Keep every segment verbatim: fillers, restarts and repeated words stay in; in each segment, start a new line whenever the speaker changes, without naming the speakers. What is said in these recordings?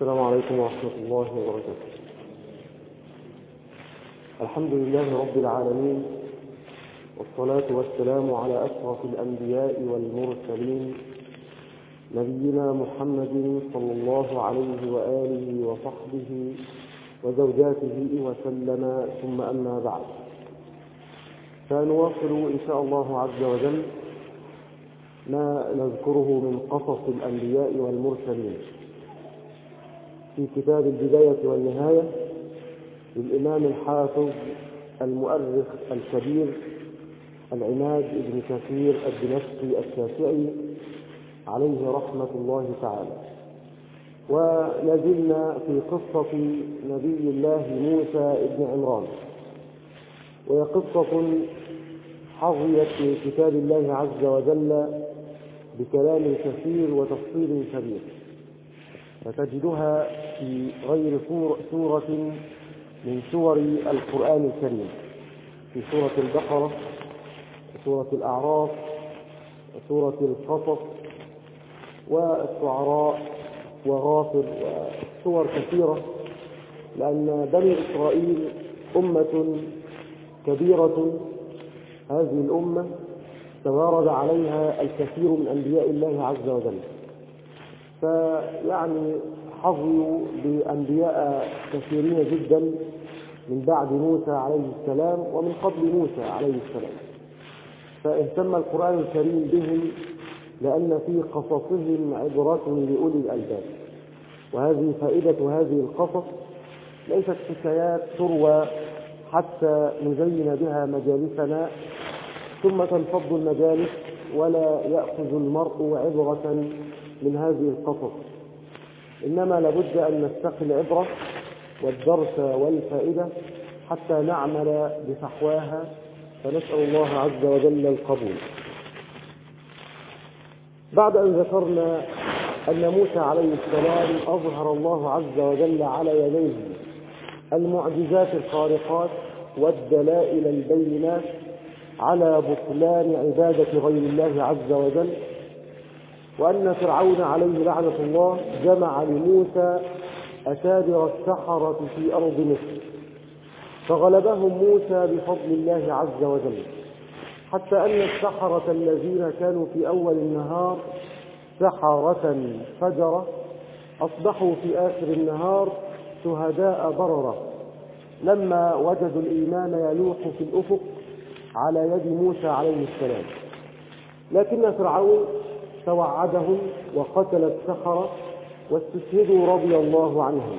السلام عليكم ورحمة الله وبركاته. الحمد لله رب العالمين، والصلاة والسلام على أشرف الأنبياء والمرسلين، نبينا محمد صلى الله عليه وآله وصحبه وزوجاته وسلم، ثم أما بعد، فنواصل إن شاء الله عز وجل ما نذكره من قصص الأنبياء والمرسلين في كتاب البداية والنهاية للإمام الحافظ المؤرخ الكبير العماد بن كثير الدمشقي الشافعي عليه رحمة الله تعالى. ونزلنا في قصة نبي الله موسى بن عمران، وهي قصة حظيت في كتاب الله عز وجل بكلام كثير وتفصيل كبير، فتجدها في غير سورة من سور القرآن الكريم، في سورة البقرة وسورة الأعراف وسورة القصص والشعراء وغافر وسور كثيرة، لأن بني إسرائيل أمة كبيرة. هذه الأمة توارد عليها الكثير من أنبياء الله عز وجل، فيعني حظوا بأنبياء كثيرين جدا من بعد موسى عليه السلام ومن قبل موسى عليه السلام، فاهتم القرآن الكريم بهم لأن في قصصهم عبرة لأولي الألباب. وهذه فائدة هذه القصص، ليست حكايات تروى حتى نزين بها مجالسنا ثم تنفض المجالس ولا يأخذ المرء عبرة من هذه القصص، إنما لابد أن نستقي العبرة والدرس والفائدة حتى نعمل بفحواها، فنسأل الله عز وجل القبول. بعد أن ذكرنا أن موسى عليه السلام أظهر الله عز وجل على يديه المعجزات الخارقات والدلائل البينات على بطلان عبادة غير الله عز وجل، وأن فرعون عليه لعنة الله جمع لموسى أكابر السحرة في أرض مصر، فغلبهم موسى بفضل الله عز وجل، حتى أن السحرة الذين كانوا في أول النهار سحرة فجرة أصبحوا في آخر النهار شهداء بررة، لما وجدوا الإيمان يلوح في الأفق على يد موسى عليه السلام. لكن فرعون توعدهم وقتل السحرة واستشهدوا رضي الله عنهم.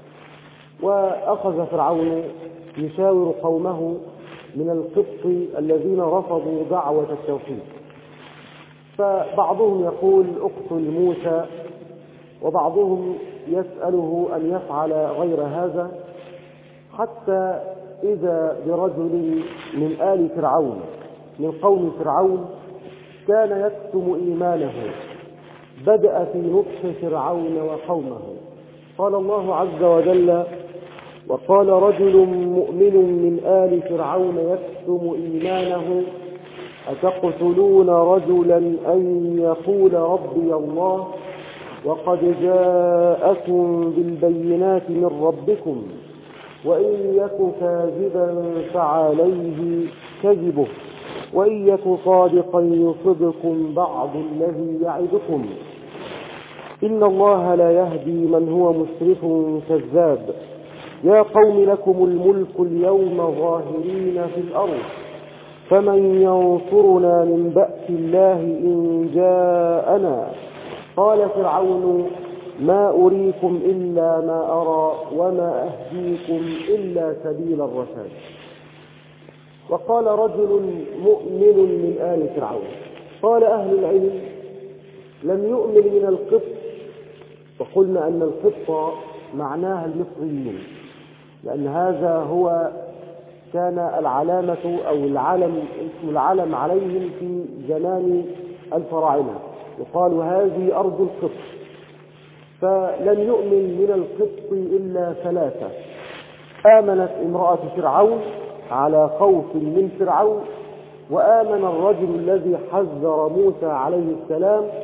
وأخذ فرعون يشاور قومه من القبط الذين رفضوا دعوة التوحيد، فبعضهم يقول اقتل موسى، وبعضهم يسأله أن يفعل غير هذا، حتى إذا برجل من آل فرعون من قوم فرعون كان يكتم إيمانه، بدأ في نطح فرعون وقومه. قال الله عز وجل: وقال رجل مؤمن من آل فرعون يكتم إيمانه أتقتلون رجلا أن يقول ربي الله وقد جاءكم بالبينات من ربكم وإن يك كاذبا فعليه كذبه وإن يك صادقا يصبكم بعض الذي يعدكم إن الله لا يهدي من هو مسرف كذاب يا قوم لكم الملك اليوم ظاهرين في الأرض فمن ينصرنا من بأس الله إن جاءنا قال فرعون ما أريكم إلا ما أرى وما أهديكم إلا سبيل الرشاد. وقال رجل مؤمن من آل فرعون. قال أهل العلم لم يؤمن من القبط، وقلنا أن القبط معناها المصريين، لأن هذا هو كان العلامة أو العلم اسم العلم عليهم في زمان الفراعنة، يقال هذه أرض القبط. فلم يؤمن من القبط إلا ثلاثة: آمنت امرأة فرعون على خوف من فرعون، وآمن الرجل الذي حذر موسى عليه السلام،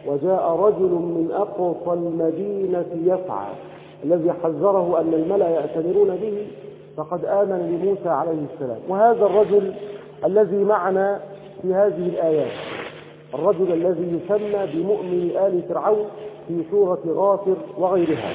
وجاء رجل من أقصى المدينة يسعى، الذي حذره أن الملأ يأتمرون به، فقد آمن بموسى عليه السلام. وهذا الرجل الذي معنا في هذه الآيات، الرجل الذي يسمى بمؤمن آل فرعون في سورة غافر وغيرها،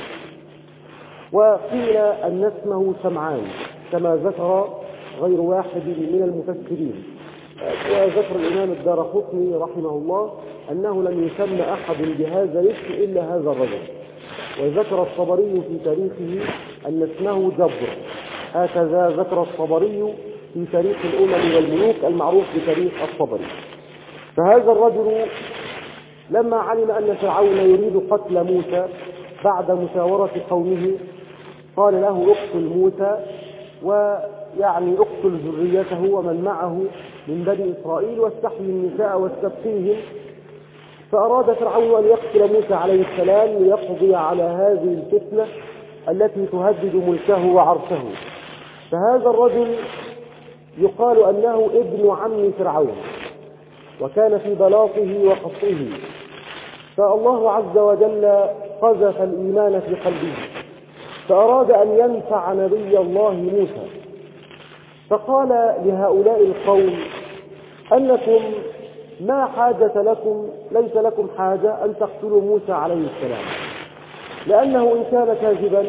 وقيل أن اسمه سمعان كما ذكر غير واحد من المفسرين. وذكر الإمام الدارقطني رحمه الله أنه لم يسمى أحد بهذا الاسم إلا هذا الرجل. وذكر الطبري في تاريخه أن اسمه جبر، هكذا ذكر الطبري في تاريخ الأمم والملوك المعروف بتاريخ الطبري. فهذا الرجل لما علم أن فرعون يريد قتل موسى بعد مشاورة قومه قال له اقتل موسى، ويعني اقتل ذريته ومن معه من بني إسرائيل واستحيي النساء واستبقيهم. فأراد فرعون أن يقتل موسى عليه السلام ليقضي على هذه الفتنة التي تهدد ملكه وعرشه. فهذا الرجل يقال أنه ابن عم فرعون، وكان في بلاطه وقصره، فالله عز وجل قذف الإيمان في قلبه، فأراد أن ينفع نبي الله موسى، فقال لهؤلاء القوم أنكم ما حاجة لكم، ليس لكم حاجة أن تقتلوا موسى عليه السلام، لأنه إن كان كاذبا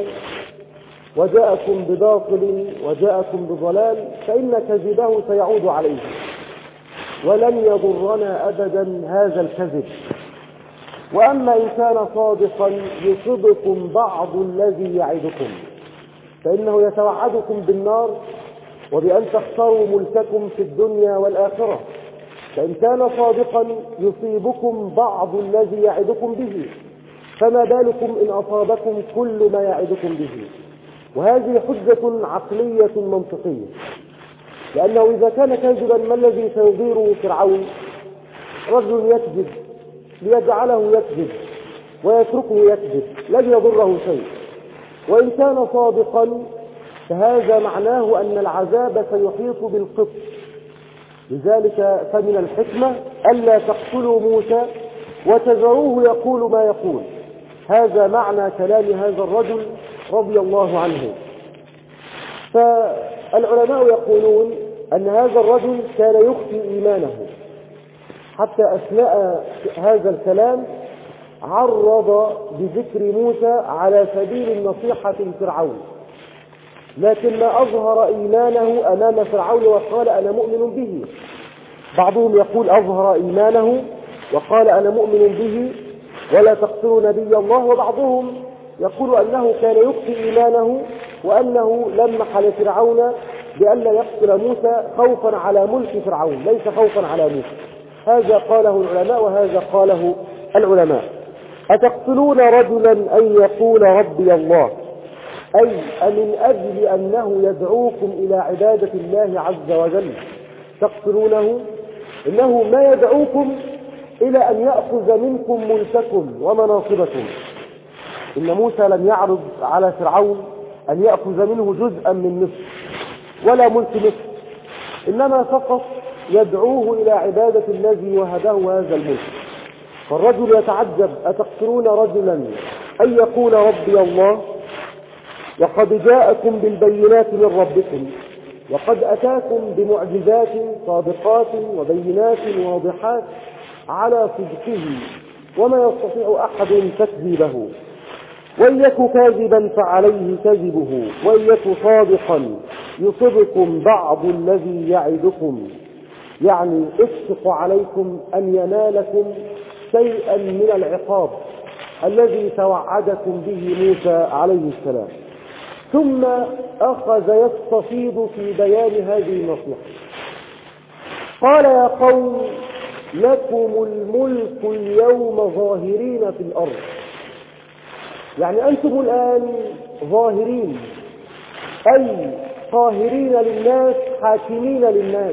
وجاءكم بباطل وجاءكم بضلال فإن كذبه سيعود عليه، ولن يضرنا أبدا هذا الكذب. وأما إن كان صادقا يصبكم بعض الذي يعدكم، فإنه يتوعدكم بالنار وبأن تخسروا ملككم في الدنيا والآخرة. فإن كان صادقا يصيبكم بعض الذي يعدكم به، فما بالكم إن أصابكم كل ما يعدكم به. وهذه حجة عقلية منطقية، لأنه إذا كان كاذبا ما الذي سيضيره فرعون؟ رجل يكذب ليجعله يكذب ويتركه يكذب، لن يضره شيء. وإن كان صادقا فهذا معناه أن العذاب سيحيط بالقط. لذلك فمن الحكمة ألا تقتلوا موسى وتذروه يقول ما يقول. هذا معنى كلام هذا الرجل رضي الله عنه. فالعلماء يقولون أن هذا الرجل كان يخفي إيمانه، حتى أثناء هذا الكلام عرض بذكر موسى على سبيل النصيحة لفرعون، لكن ما أظهر إيمانه أمام فرعون وقال أنا مؤمن به. بعضهم يقول أظهر إيمانه وقال أنا مؤمن به ولا تقتلوا نبي الله، وبعضهم يقول أنه كان يخفي إيمانه وأنه لمح لفرعون بألا يقتل موسى خوفا على ملك فرعون، ليس خوفا على موسى. هذا قاله العلماء وهذا قاله العلماء. أتقتلون رجلا أن يقول ربي الله، أي أمن أجل أنه يدعوكم إلى عبادة الله عز وجل تقتلونه؟ إنه ما يدعوكم إلى أن يأخذ منكم ملككم ومناصبكم. إن موسى لم يعرض على فرعون أن يأخذ منه جزءا من مصر ولا ملك مصر، إنما فقط يدعوه إلى عبادة الذي وهبه هذا الملك. فالرجل يتعجب أتقتلون رجلا أن يقول ربي الله وقد جاءكم بالبينات من ربكم وقد أتاكم بمعجزات صادقات وبينات واضحات على صدقه وما يستطيع أحد تكذيبه، وإن يك كاذبا فعليه كذبه وإن يك صادقا يصبكم بعض الذي يعدكم، يعني اشفق عليكم أن ينالكم شيئا من العقاب الذي توعدكم به موسى عليه السلام. ثم أخذ يستفيض في بيان هذه النصيحة. قال يا قوم لكم الملك اليوم ظاهرين في الأرض، يعني أنتم الآن ظاهرين أي قاهرين للناس حاكمين للناس،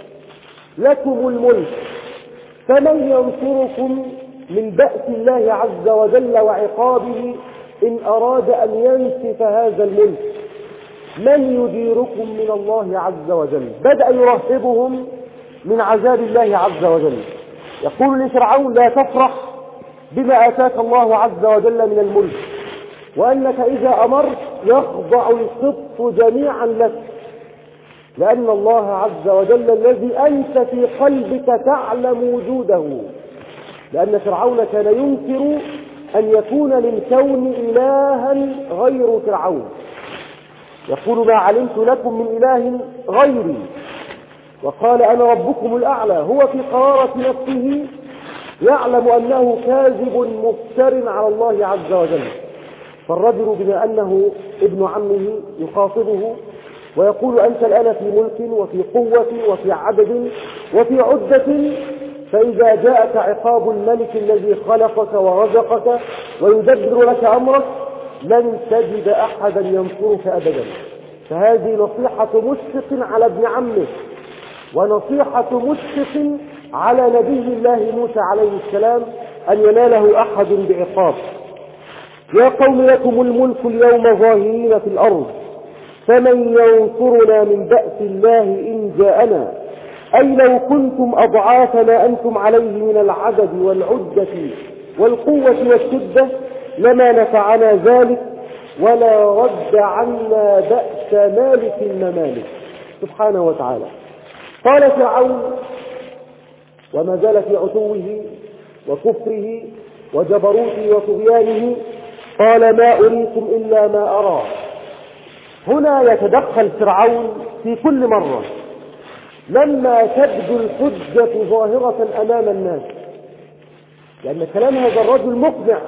لكم الملك، فمن ينصركم من بأس الله عز وجل وعقابه إن أراد أن ينسف هذا الملك؟ من يديركم من الله عز وجل؟ بدأ يرهبهم من عذاب الله عز وجل. يقول لفرعون لا تفرح بما آتاك الله عز وجل من الملك، وأنك إذا أمرت يخضع القط جميعا لك، لأن الله عز وجل الذي أنت في قلبك تعلم وجوده. لأن فرعون كان ينكر أن يكون للكون إلها غير فرعون، يقول ما علمت لكم من إله غيري، وقال أنا ربكم الأعلى. هو في قرارة نفسه يعلم أنه كاذب مفتر على الله عز وجل. فالرجل بما أنه ابن عمه يخاطبه ويقول أنت الآن في ملك وفي قوة وفي عدد وفي عدة، فإذا جاءك عقاب الملك الذي خلقك ورزقك ويدبر لك أمرك لن تجد أحدا ينصرك أبدا. فهذه نصيحة مشفق على ابن عمه، ونصيحة مشفق على نبي الله موسى عليه السلام أن يناله أحد بعقاب. يا قوم لكم الملك اليوم ظاهرين في الأرض فمن ينصرنا من بأس الله إن جاءنا، أي لو كنتم أضعاف ما أنتم عليه من العدد والعدة والقوة والشدة لما نفعنا ذلك ولا رد عنا بأس مالك الممالك. سبحانه وتعالى. قال فرعون وما زال في عتوه وكفره وجبروته وطغيانه قال ما أريكم إلا ما أرى. هنا يتدخل فرعون في كل مرة لما تبدو الحجة ظاهرة أمام الناس، لأن كلام هذا الرجل مقنع،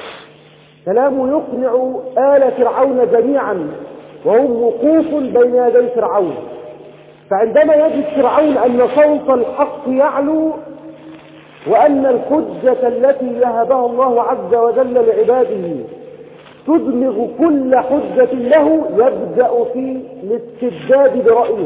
كلامه يقنع آل فرعون جميعا وهم وقوف بين يدي فرعون. فعندما يجد فرعون أن صوت الحق يعلو وأن الحجة التي يهبها الله عز وجل لعباده تدمغ كل حجة له، يبدأ في الاستبداد برأيه.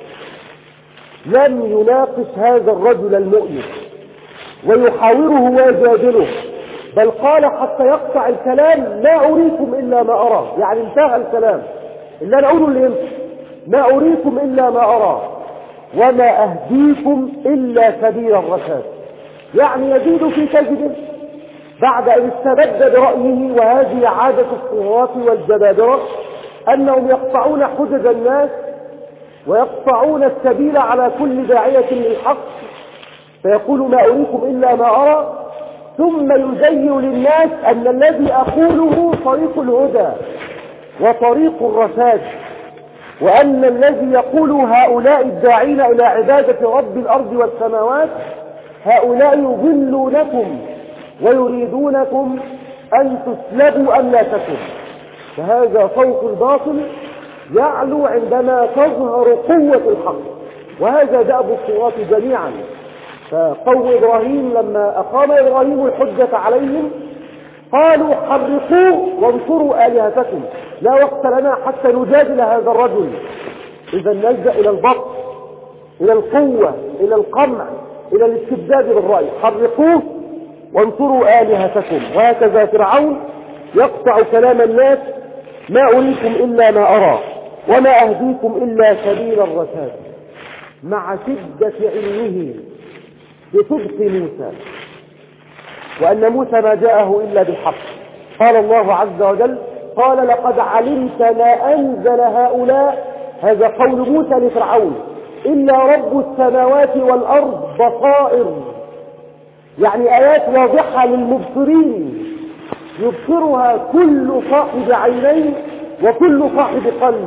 لم يناقش هذا الرجل المؤمن ويحاوره ويجادله، بل قال حتى يقطع الكلام ما أريكم إلا ما أرى. يعني انتهى الكلام اللي أنا أقوله اللي يمشي، ما أريكم إلا ما أرى وما أهديكم إلا سبيل الرشاد. يعني يزيد في كذبه بعد أن استبد برأيه. وهذه عادة الطغاة والجبابرة أنهم يقطعون حجج الناس ويقطعون السبيل على كل داعية للحق، فيقول ما أريكم إلا ما أرى، ثم يزين للناس أن الذي أقوله طريق الهدى وطريق الرشاد، وأن الذي يقول هؤلاء الداعين إلى عبادة رب الأرض والسماوات هؤلاء يضلونكم ويريدونكم أن تسلبوا أم لا تكن. فهذا صوت الباطل يعلو عندما تظهر قوة الحق، وهذا دأب الطغاة جميعا. فقوم إبراهيم لما أقام إبراهيم الحجة عليهم قالوا حرقوه وانصروا آلهتكم، لا وقت لنا حتى نجادل هذا الرجل. إذا نلجأ إلى البطش، إلى القوة، إلى القمع، إلى الاستبداد بالرأي. حرقوه وانصروا آلهتكم. وهكذا فرعون يقطع كلام الناس ما أريكم إلا ما أرى وما أهديكم إلا سبيل الرشاد، مع شدة علمه بصدق موسى وأن موسى ما جاءه إلا بالحق. قال الله عز وجل قال لقد علمت ما أنزل هؤلاء، هذا قول موسى لفرعون، إلا رب السماوات والأرض بصائر، يعني آيات واضحة للمبصرين يبصرها كل صاحب عينين وكل صاحب قلب.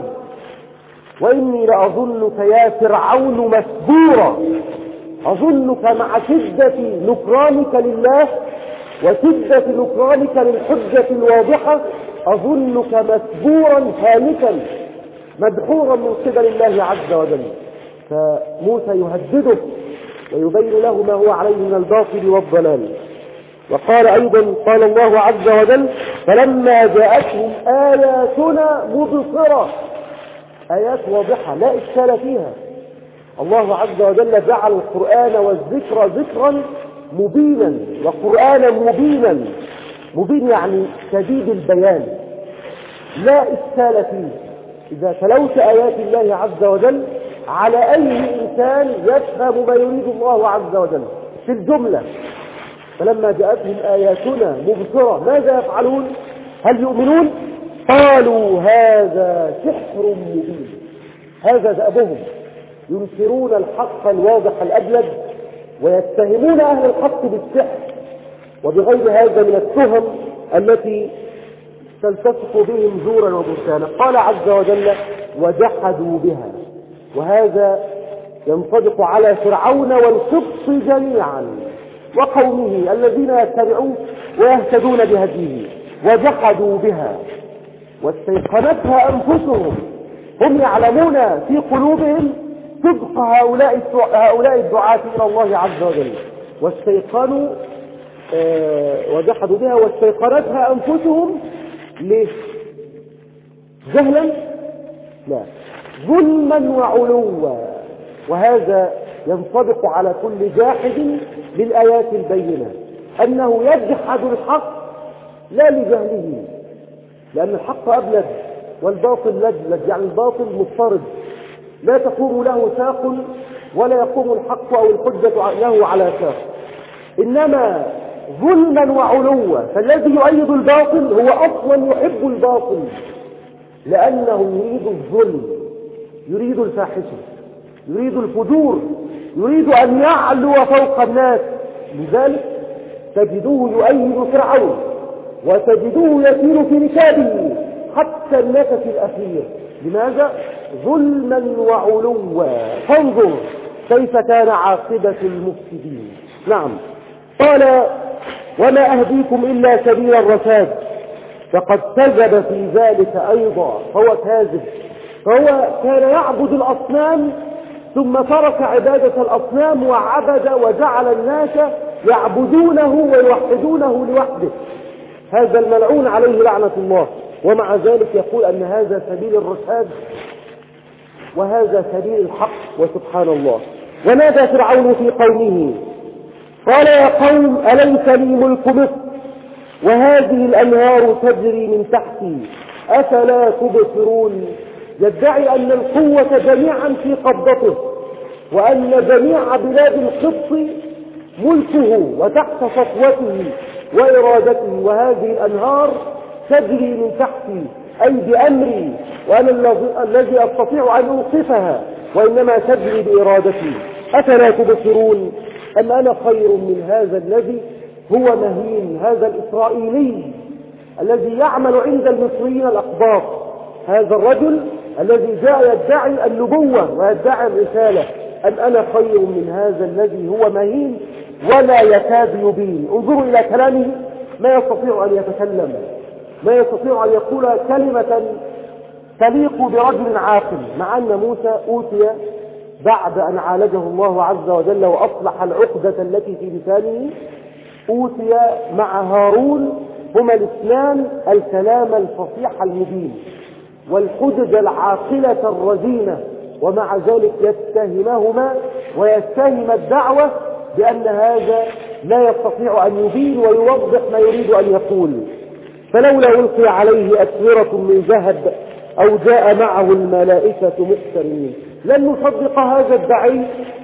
وإني لأظنك يا فرعون مسبورا، أظنك مع شدة نكرانك لله وشدة نكرانك للحجة الواضحة أظنك مسبورا هالكا مدحورا من قبل الله عز وجل. فموسى يهدده ويبين له ما هو عليه من الباطل والضلال. وقال أيضا قال الله عز وجل فلما جاءتهم آياتنا مبصرة، آيات واضحة لا إشكال فيها. الله عز وجل جعل القرآن والذكر ذكرا مبينا وقرآنا مبينا. مبين يعني شديد البيان لا إشكال فيه. إذا تلوت آيات الله عز وجل على أي إنسان يفهم ما يريد الله عز وجل في الجملة، فلما جاءتهم آياتنا مبصرة ماذا يفعلون؟ هل يؤمنون؟ قالوا هذا سحر مبين. هذا دأبهم، ينكرون الحق الواضح الأبلج ويتهمون أهل الحق بالسحر وبغير هذا من التهم التي تلتصق بهم زورا وبهتانا. قال عز وجل وجحدوا بها، وهذا ينطبق على فرعون والقبط جميعا وقومه الذين يتبعوه ويهتدون بهديه. وجحدوا بها واستيقنتها أنفسهم، هم يعلمون في قلوبهم صدق هؤلاء هؤلاء الدعاة إلى الله عز وجل. واستيقنوا آه وجحدوا بها واستيقنتها أنفسهم. ليه؟ جهلا؟ لا، ظلما وعلوا. وهذا ينطبق على كل جاحد للآيات البينة، أنه يجحد الحق لا لجهله، لأن الحق أبلد والباطل لجلج، يعني الباطل مضطرد لا تقوم له ساق ولا يقوم الحق أو الحجة له على ساق، إنما ظلما وعلوا. فالذي يؤيد الباطل هو أصلا يحب الباطل لأنه يريد الظلم، يريد الفاحشة، يريد الفجور، يريد أن يعلو فوق الناس. لذلك تجدوه يؤيد فرعون وتجدوه يسير في ركابه حتى النفس الأخير. لماذا؟ ظلما وعلوا. فانظر كيف كان عاقبة المفسدين. نعم. قال وما أهديكم إلا سبيل الرشاد، فقد كذب في ذلك أيضا، فهو كاذب. فهو كان يعبد الأصنام ثم ترك عبادة الأصنام وعبد وجعل الناس يعبدونه ويوحدونه لوحده. هذا الملعون عليه لعنة الله، ومع ذلك يقول أن هذا سبيل الرشاد وهذا سبيل الحق. وسبحان الله. ونادى فرعون في قومه قال يا قوم أليس لي ملك مصر وهذه الأنهار تجري من تحتي أفلا تبصرون. يدعي أن القوة جميعا في قبضته، وأن جميع بلاد القبط ملكه وتحت سطوته وإرادته، وهذه الأنهار تجري من تحتي أي بأمري، وأنا الذي أستطيع أن أوقفها، وإنما تجري بإرادتي. أفلا تبصرون أم أنا خير من هذا الذي هو مهين، هذا الإسرائيلي الذي يعمل عند المصريين الأقباط، هذا الرجل الذي جاء يدعي النبوة ويدعي الرسالة. أم أنا خير من هذا الذي هو مهين ولا يكاد يبين. انظروا إلى كلامه، ما يستطيع أن يتكلم، ما يستطيع أن يقول كلمة تليق برجل عاقل، مع أن موسى أوتي بعد أن عالجه الله عز وجل وأصلح العقدة التي في لسانه، أوتي مع هارون هما الاثنان الكلام الفصيح المبين والحجج العاقلة الرزينة، ومع ذلك يتهمهما ويتهم الدعوة بأن هذا لا يستطيع أن يبين ويوضح ما يريد أن يقول. فلولا ألقي عليه أسورة من ذهب أو جاء معه الملائكة مقترنين. لن نصدق هذا الدعي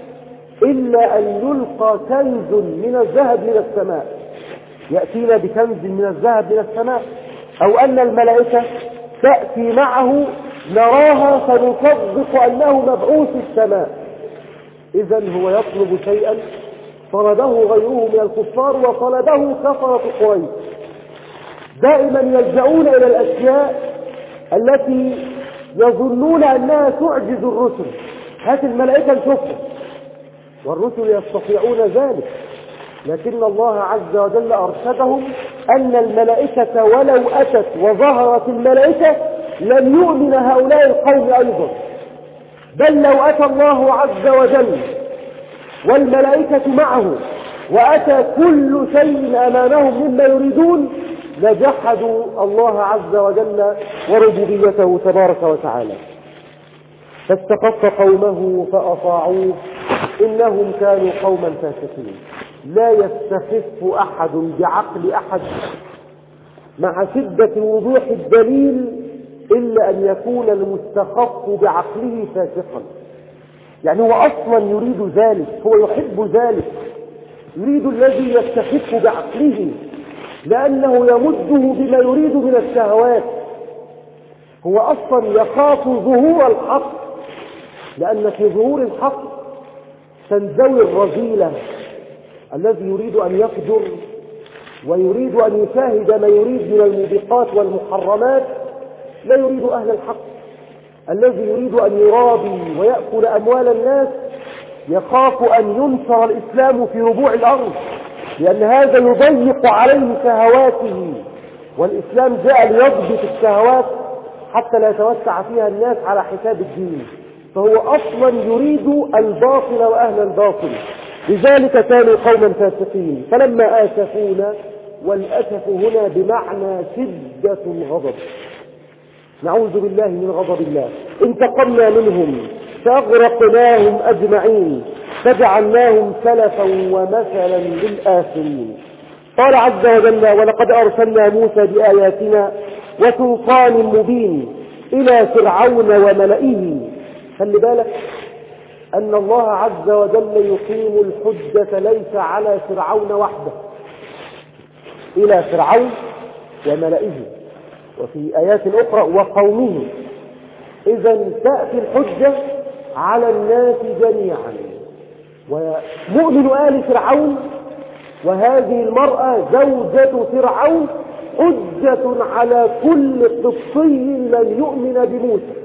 إلا أن يلقى كنز من الذهب من السماء، يأتينا بكنز من الذهب من السماء، أو أن الملائكة تأتي معه نراها فنصدق أنه مبعوث السماء. إذن هو يطلب شيئا طلبه غيره من الكفار وطلبه كفرة قريش. دائما يلجؤون إلى الأشياء التي يظنون أنها تعجز الرسل. هات الملائكة نشوفها، والرسل يستطيعون ذلك، لكن الله عز وجل أرشدهم أن الملائكة ولو أتت وظهرت الملائكة لن يؤمن هؤلاء القوم أيضا، بل لو أتى الله عز وجل والملائكة معه وأتى كل شيء أمامهم مما يريدون لجحدوا الله عز وجل وربوبيته تبارك وتعالى. فاستخف قومه فأطاعوه إنهم كانوا قوما فاسقين. لا يستخف أحد بعقل أحد مع شدة وضوح الدليل إلا أن يكون المستخف بعقله فاسقا. يعني هو أصلا يريد ذلك، هو يحب ذلك، يريد الذي يستخف بعقله، لأنه يمده بما يريد من الشهوات. هو أصلا يخاف ظهور الحق، لأن في ظهور الحق تنزوي الرذيلة. الذي يريد أن يفجر ويريد أن يشاهد ما يريد من الموبقات والمحرمات لا يريد أهل الحق. الذي يريد أن يرابي ويأكل أموال الناس يخاف أن ينشر الإسلام في ربوع الأرض، لأن هذا يضيق عليه شهواته، والإسلام جاء ليضبط الشهوات حتى لا يتوسع فيها الناس على حساب الدين. فهو أصلا يريد الباطل وأهل الباطل، لذلك كانوا قوما فاسقين. فلما آسفونا، والأسف هنا بمعنى شدة الغضب، نعوذ بالله من غضب الله، انتقمنا منهم فأغرقناهم أجمعين فجعلناهم سلفا ومثلا للآخرين. قال عز وجل: ولقد أرسلنا موسى بآياتنا وسلطان مبين إلى فرعون وملئه. خلي بالك أن الله عز وجل يقيم الحجة ليس على فرعون وحده، إلى فرعون وملئه، وفي آيات أخرى وقومه. إذن تأتي الحجة على الناس جميعا. ومؤمن آل فرعون وهذه المرأة زوجة فرعون حجة على كل قبطي لن يؤمن بموسى،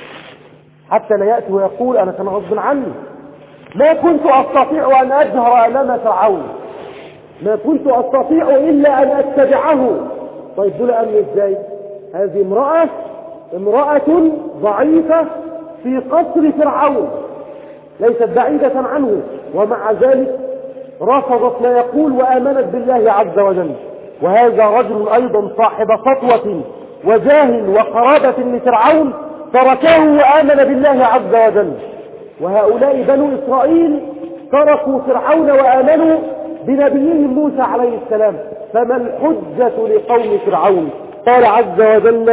حتى لا يأتي ويقول: أنا كان غصب عني، ما كنت أستطيع أن أجهر أمام فرعون، ما كنت أستطيع إلا أن أتبعه. طيب دول أمن إزاي؟ هذه امرأة امرأة ضعيفة في قصر فرعون، ليست بعيدة عنه، ومع ذلك رفضت ما يقول وآمنت بالله عز وجل. وهذا رجل أيضا صاحب سطوة وجاه وقرابة لفرعون تركه وآمن بالله عز وجل. وهؤلاء بنو إسرائيل تركوا فرعون وآمنوا بنبيهم موسى عليه السلام. فما الحجة لقوم فرعون؟ قال عز وجل: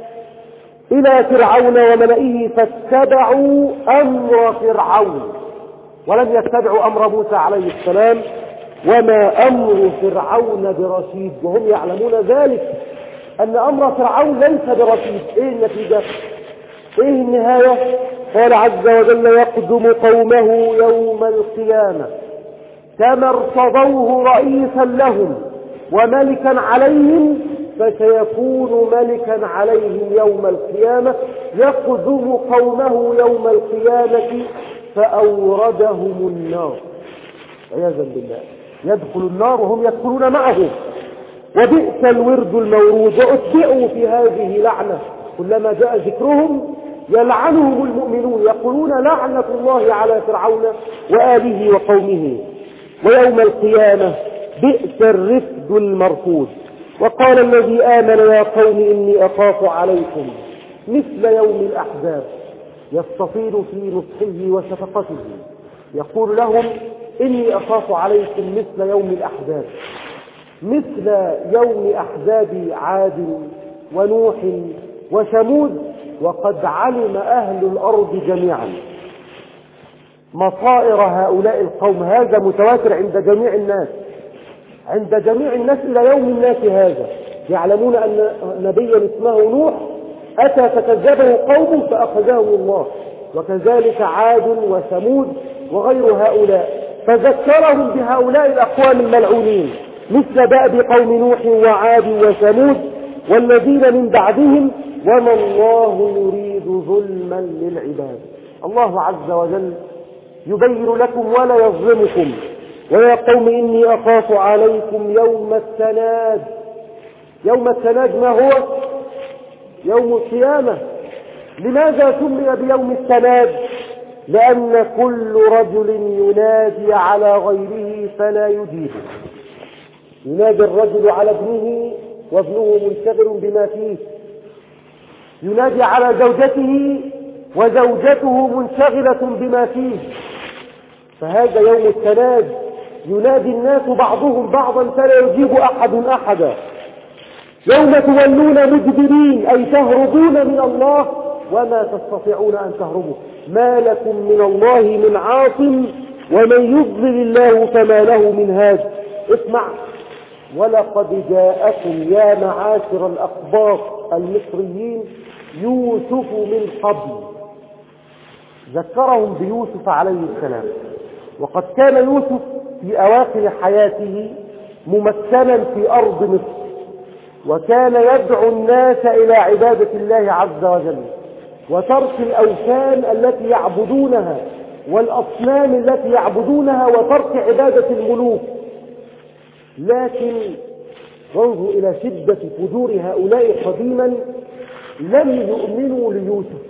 إلى فرعون وملئه فاتبعوا أمر فرعون، ولم يتبعوا أمر موسى عليه السلام. وما أمر فرعون برشيد، وهم يعلمون ذلك أن أمر فرعون ليس برشيد. إيه النتيجة؟ إيه النهاية؟ قال عز وجل: يقدم قومه يوم القيامة كما ارتضوه رئيسا لهم وملكا عليهم فسيكون ملكا عليهم يوم القيامة، يقدم قومه يوم القيامة فأوردهم النار عياذا بالله. يدخل النار وهم يدخلون معه. وبئس الورد المورود، وأتبعوا في هذه لعنة، كلما جاء ذكرهم يلعنهم المؤمنون، يقولون لعنة الله على فرعون وآله وقومه. ويوم القيامة بئس الرفد المرفود. وقال الذي آمن: يا قوم إني أخاف عليكم مثل يوم الأحزاب. يستطيل في نصحه وشفقته، يقول لهم: إني أخاف عليكم مثل يوم الأحزاب، مثل يوم أحزاب عاد ونوح وثمود. وقد علم أهل الأرض جميعا مصائر هؤلاء القوم، هذا متواتر عند جميع الناس، عند جميع الناس إلى يوم الناس هذا. يعلمون أن نبيا اسمه نوح أتى فكذبه قوم فأخذهم الله، وكذلك عاد وثمود وغير هؤلاء، فذكرهم بهؤلاء الأقوام الملعونين، مثل دأب قوم نوح وعاد وثمود والذين من بعدهم، وما الله يريد ظلما للعباد. الله عز وجل يبين لكم ولا يظلمكم. ويا قوم إني أخاف عليكم يوم التناد. يوم التناد ما هو؟ يوم القيامة. لماذا سمي بيوم التناد؟ لأن كل رجل ينادي على غيره فلا يجيبه. ينادي الرجل على ابنه وابنه منشغل بما فيه، ينادي على زوجته وزوجته منشغلة بما فيه. فهذا يوم التناد، ينادي الناس بعضهم بعضا فلا يجيب أحد أحدا. يوم تولون مدبرين، أي تهربون من الله وما تستطيعون أن تهربوا. ما لكم من الله من عاصم ومن يضلل الله فما له من هاد. اسمع: ولقد جاءكم يا معاشر الأقباط المصريين يوسف من قبل. ذكرهم بيوسف عليه السلام، وقد كان يوسف في أواخر حياته ممكنا في أرض مصر، وكان يدعو الناس إلى عبادة الله عز وجل وترك الأوثان التي يعبدونها والأصنام التي يعبدونها وترك عبادة الملوك. لكن انظروا إلى شدة فجور هؤلاء قديما، لم يؤمنوا ليوسف.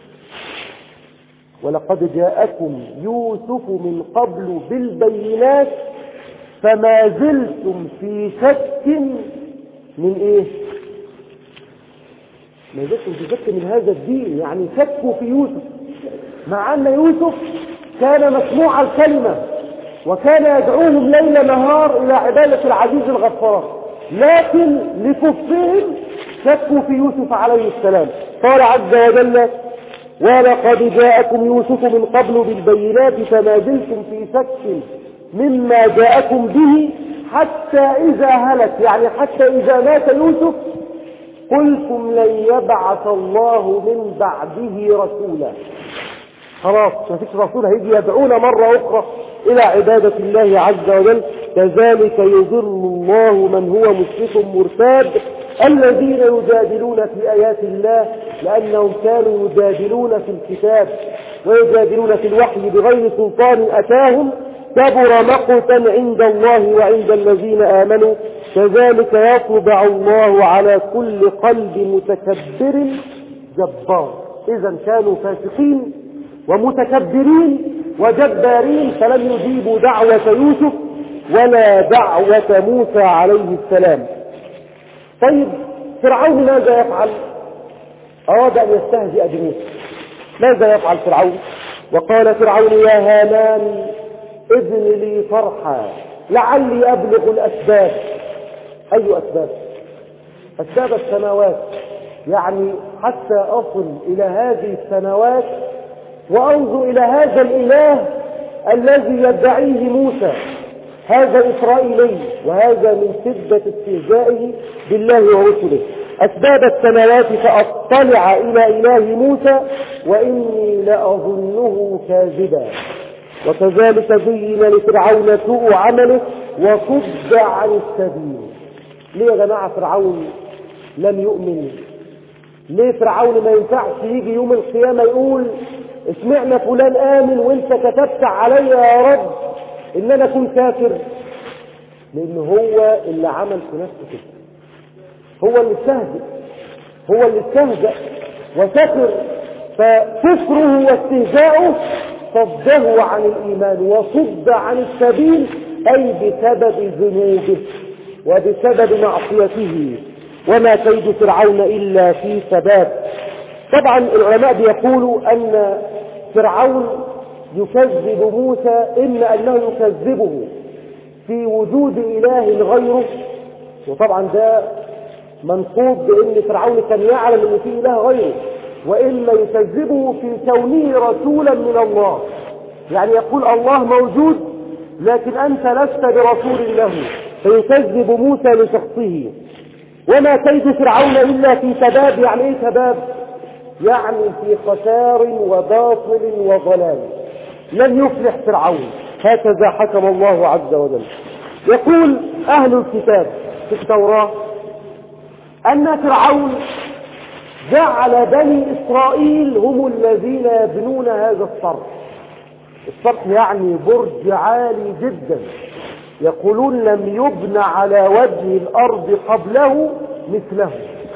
ولقد جاءكم يوسف من قبل بالبينات فما زلتم في شك من ايه؟ ما زلتم في شك من هذا الدين، يعني شكوا في يوسف، مع ان يوسف كان مسموع الكلمة وكان يدعوهم ليل نهار الى عبادة العزيز الغفار، لكن لكفرهم شكوا في يوسف عليه السلام. قال عز وجل: ولقد جاءكم يوسف من قبل بالبينات فما زلتم في شك مما جاءكم به حتى إذا هلك، يعني حتى إذا مات يوسف قلتم لن يبعث الله من بعده رسولا. خلاص ما فيش رسول هيجي يدعونا مرة أخرى إلى عبادة الله عز وجل. كذلك يضل الله من هو مسرف مرتاب الذين يجادلون في آيات الله، لأنهم كانوا يجادلون في الكتاب ويجادلون في الوحي بغير سلطان أتاهم، كبر مقتا عند الله وعند الذين آمنوا. كذلك يطبع الله على كل قلب متكبر جبار. إذا كانوا فاسقين ومتكبرين وجبارين، فلم يجيبوا دعوة يوسف ولا دعوة موسى عليه السلام. طيب فرعون ماذا يفعل؟ أراد أن يستهزئ بموسى. ماذا يفعل فرعون؟ وقال فرعون: يا هامان ابن لي صرحا لعلي أبلغ الأسباب. أي أسباب؟ أسباب السماوات، يعني حتى أصل إلى هذه السماوات وأنظر إلى هذا الإله الذي يدعيه موسى. هذا إسرائيلي، وهذا من شدة استهزائه بالله ورسله. أسباب السماوات فأطلع إلى إله موسى وإني لأظنه كاذبا. وكذلك زين لفرعون سوء عمله وصد عن السبيل. ليه يا جماعة فرعون لم يؤمن؟ ليه فرعون ما ينفعش يجي يوم القيامة يقول: اسمعنا فلان آمن وانت كتبت علي يا رب ان انا اكون كافر؟ لان هو اللي عمل في نفسه كده، هو اللي استهزأ، هو اللي استهزأ وسكر، فكفره واستهزاؤه صده عن الإيمان وصد عن السبيل، أي بسبب ذنوبه وبسبب معصيته. وما كيد فرعون إلا في ثبات. طبعا العلماء بيقولوا أن فرعون يكذب موسى، إما أنه يكذبه في وجود إله غيره، وطبعا ده منقوض بأن فرعون كان يعلم أن في إله غيره، وإما يكذبه في كونه رسولا من الله، يعني يقول الله موجود لكن أنت لست برسول له، فيكذب موسى لشخصه. وما كيد فرعون إلا في تباب. يعني إيه تباب؟ يعني في خسار وباطل وضلال، لن يفلح فرعون. هكذا حكم الله عز وجل. يقول أهل الكتاب في التوراة أن فرعون جعل بني إسرائيل هم الذين يبنون هذا الصرح. الصرح يعني برج عالي جدا، يقولون لم يبنى على وجه الأرض قبله مثله،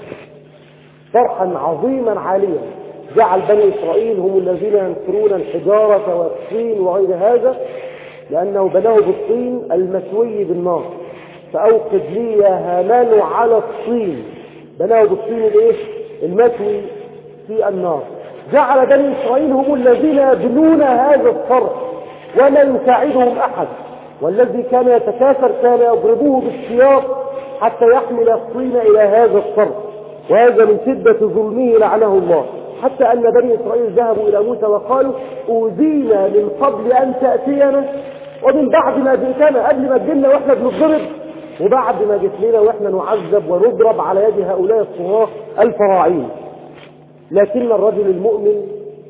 صرحا عظيما عاليا. جعل بني إسرائيل هم الذين ينكرون الحجارة والطين وغير هذا، لأنه بناه بالطين المسوي بالنار. فأوقد لي يا هامان على الطين، بناه بالطين الايه؟ المسوي في النار. جعل بني إسرائيل هم الذين يبنون هذا الصرح ولا يساعدهم أحد، والذي كان يتكاثر كان يضربوه بالسياط حتى يحمل الطين إلى هذا الصرح، وهذا من شدة ظلمه لعنه الله. حتى أن بني إسرائيل ذهبوا إلى موسى وقالوا أوذينا من قبل أن تأتينا ومن بعد ما جئتنا، قبل ما تجينا وإحنا بنضرب وبعد ما جئت لنا وإحنا نعذب ونضرب على يد هؤلاء الصغار الفراعين. لكن الرجل المؤمن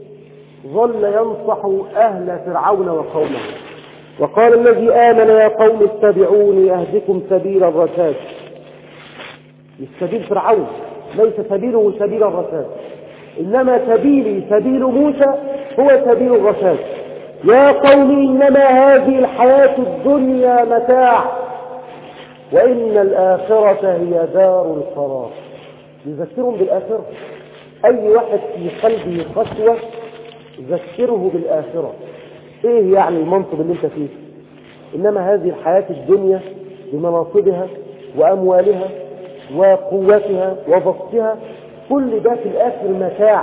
ظل ينصح أهل فرعون وقومه وقال الذي آمن يا قوم اتبعوني أهدكم سبيل الرشاد. مش سبيل فرعون، ليس سبيله سبيل الرشاد، إنما سبيلي سبيل موسى هو سبيل الرشاد. يا قوم إنما هذه الحياة الدنيا متاع وإن الآخرة هي دار القرار. يذكرهم بالآخرة، أي واحد في قلبه قسوة ذكره بالآخرة. إيه يعني المنصب اللي انت فيه؟ إنما هذه الحياة الدنيا بمناصبها وأموالها وقوتها وبسطها كل ده في الآخر متاع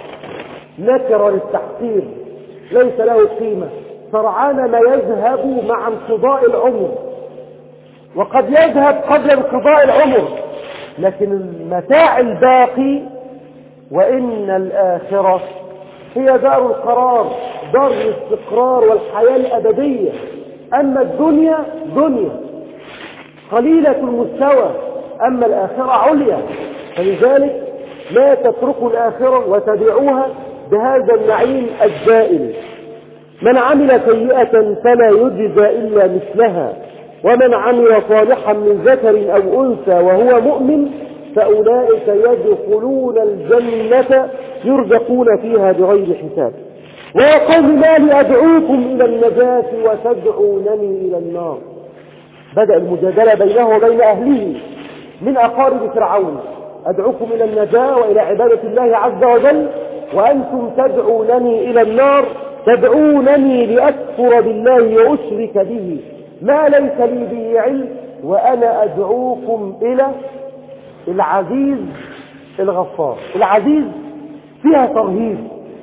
نكر للتحقير ليس له قيمة، سرعان ما يذهب مع انقضاء العمر، وقد يذهب قبل انقضاء العمر، لكن المتاع الباقي وإن الآخرة هي دار القرار، دار الاستقرار والحياة الأبدية. أما الدنيا دنيا قليلة المستوى، أما الآخرة عليا، فلذلك لا تتركوا الآخرة وتدعوها بهذا النعيم الزائل. من عمل سيئة فلا يجزى إلا مثلها ومن عمل صالحا من ذكر أو أنثى وهو مؤمن فأولئك يدخلون الجنة يرزقون فيها بغير حساب. ويا قوم ما لي أدعوكم إلى النجاة وتدعونني إلى النار. بدأ المجادلة بينه وبين أهله من أقارب فرعون، أدعوكم إلى النجاة وإلى عبادة الله عز وجل وأنتم تدعونني إلى النار، تدعونني لأكفر بالله وأشرك به ما ليس لي به علم وأنا أدعوكم إلى العزيز الغفار. العزيز فيها ترهيب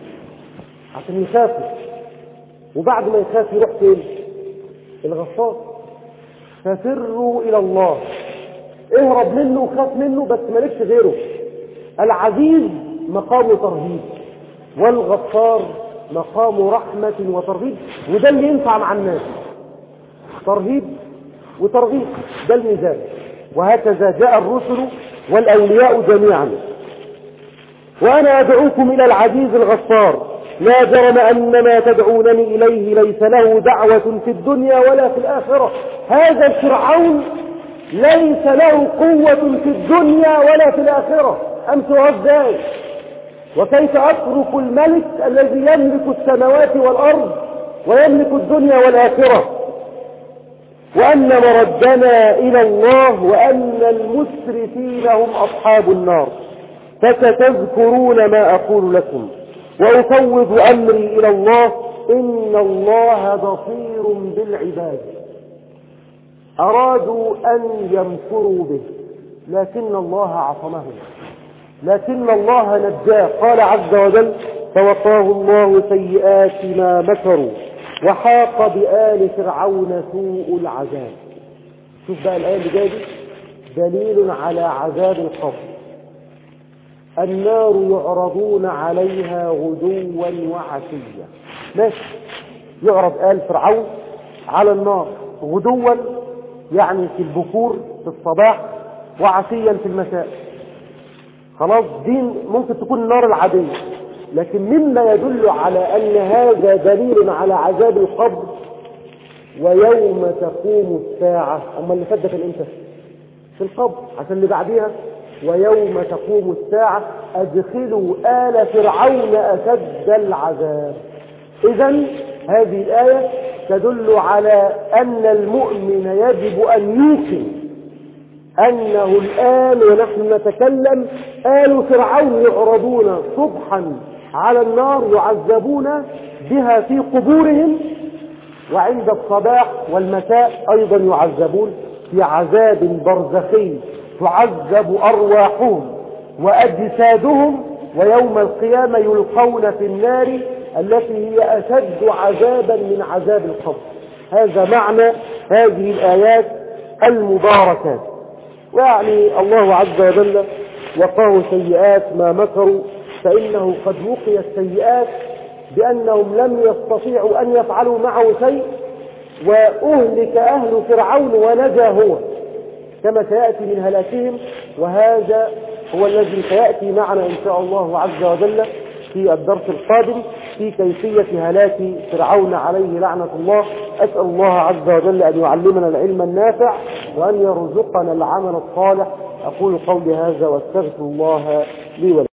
عشان يخافوا، وبعد ما يخاف يروح فين؟ الغفار. ففروا إلى الله، اهرب منه وخاف منه بس مالكش غيره. العزيز مقام ترهيب والغفار مقام رحمة وترغيب، وده اللي ينفع مع الناس، ترهيب وترغيب، ده الميزان. وهكذا جاء الرسل والأولياء جميعا. وأنا أدعوكم إلى العزيز الغفار لا جرم أن ما تدعونني إليه ليس له دعوة في الدنيا ولا في الآخرة. هذا الفرعون ليس له قوة في الدنيا ولا في الآخرة، أمسوا ازاي؟ وكيف أترك الملك الذي يملك السماوات والأرض ويملك الدنيا والآخرة؟ وأن مردنا إلى الله وأن المسرفين هم أصحاب النار. فستذكرون ما أقول لكم وأفوض أمري إلى الله إن الله بصير بالعباد. أرادوا أن يمكروا به لكن الله عصمهم، لكن الله نجاه. قال عز وجل فوقاه الله سيئات ما مكروا وحاق بآل فرعون سوء العذاب. شوف بقى الآية اللي جايه دليل على عذاب القبر. النار يعرضون عليها غدوا وعشيا. ماشي، يعرض آل فرعون على النار غدوا يعني في البكور في الصباح وعشيا في المساء. خلاص دي ممكن تكون النار العادية، لكن مما يدل على أن هذا دليل على عذاب القبر ويوم تقوم الساعة. أما اللي فات ده كان امتى؟ في القبر، عشان اللي بعديها ويوم تقوم الساعة أدخلوا آل فرعون أشد العذاب. إذن هذه الآية تدل على أن المؤمن يجب أن يوقن أنه الآن ونحن نتكلم آل فرعون يعرضون صبحا على النار يعذبون بها في قبورهم، وعند الصباح والمساء أيضا يعذبون في عذاب برزخي تعذب أرواحهم وأجسادهم، ويوم القيامة يلقون في النار التي هي أشد عذابا من عذاب القبر. هذا معنى هذه الآيات المباركات. ويعني الله عز وجل وقاه سيئات ما مكروا فإنه قد وقي السيئات بأنهم لم يستطيعوا أن يفعلوا معه شيء، وأهلك أهل فرعون ونجا هو كما سيأتي من هلاكهم. وهذا هو الذي سيأتي معنا إن شاء الله عز وجل في الدرس القادم في كيفية هلاك فرعون عليه لعنة الله. أسأل الله عز وجل أن يعلمنا العلم النافع وأن يرزقنا العمل الصالح. أقول قولي هذا واستغفر الله لي ولكم.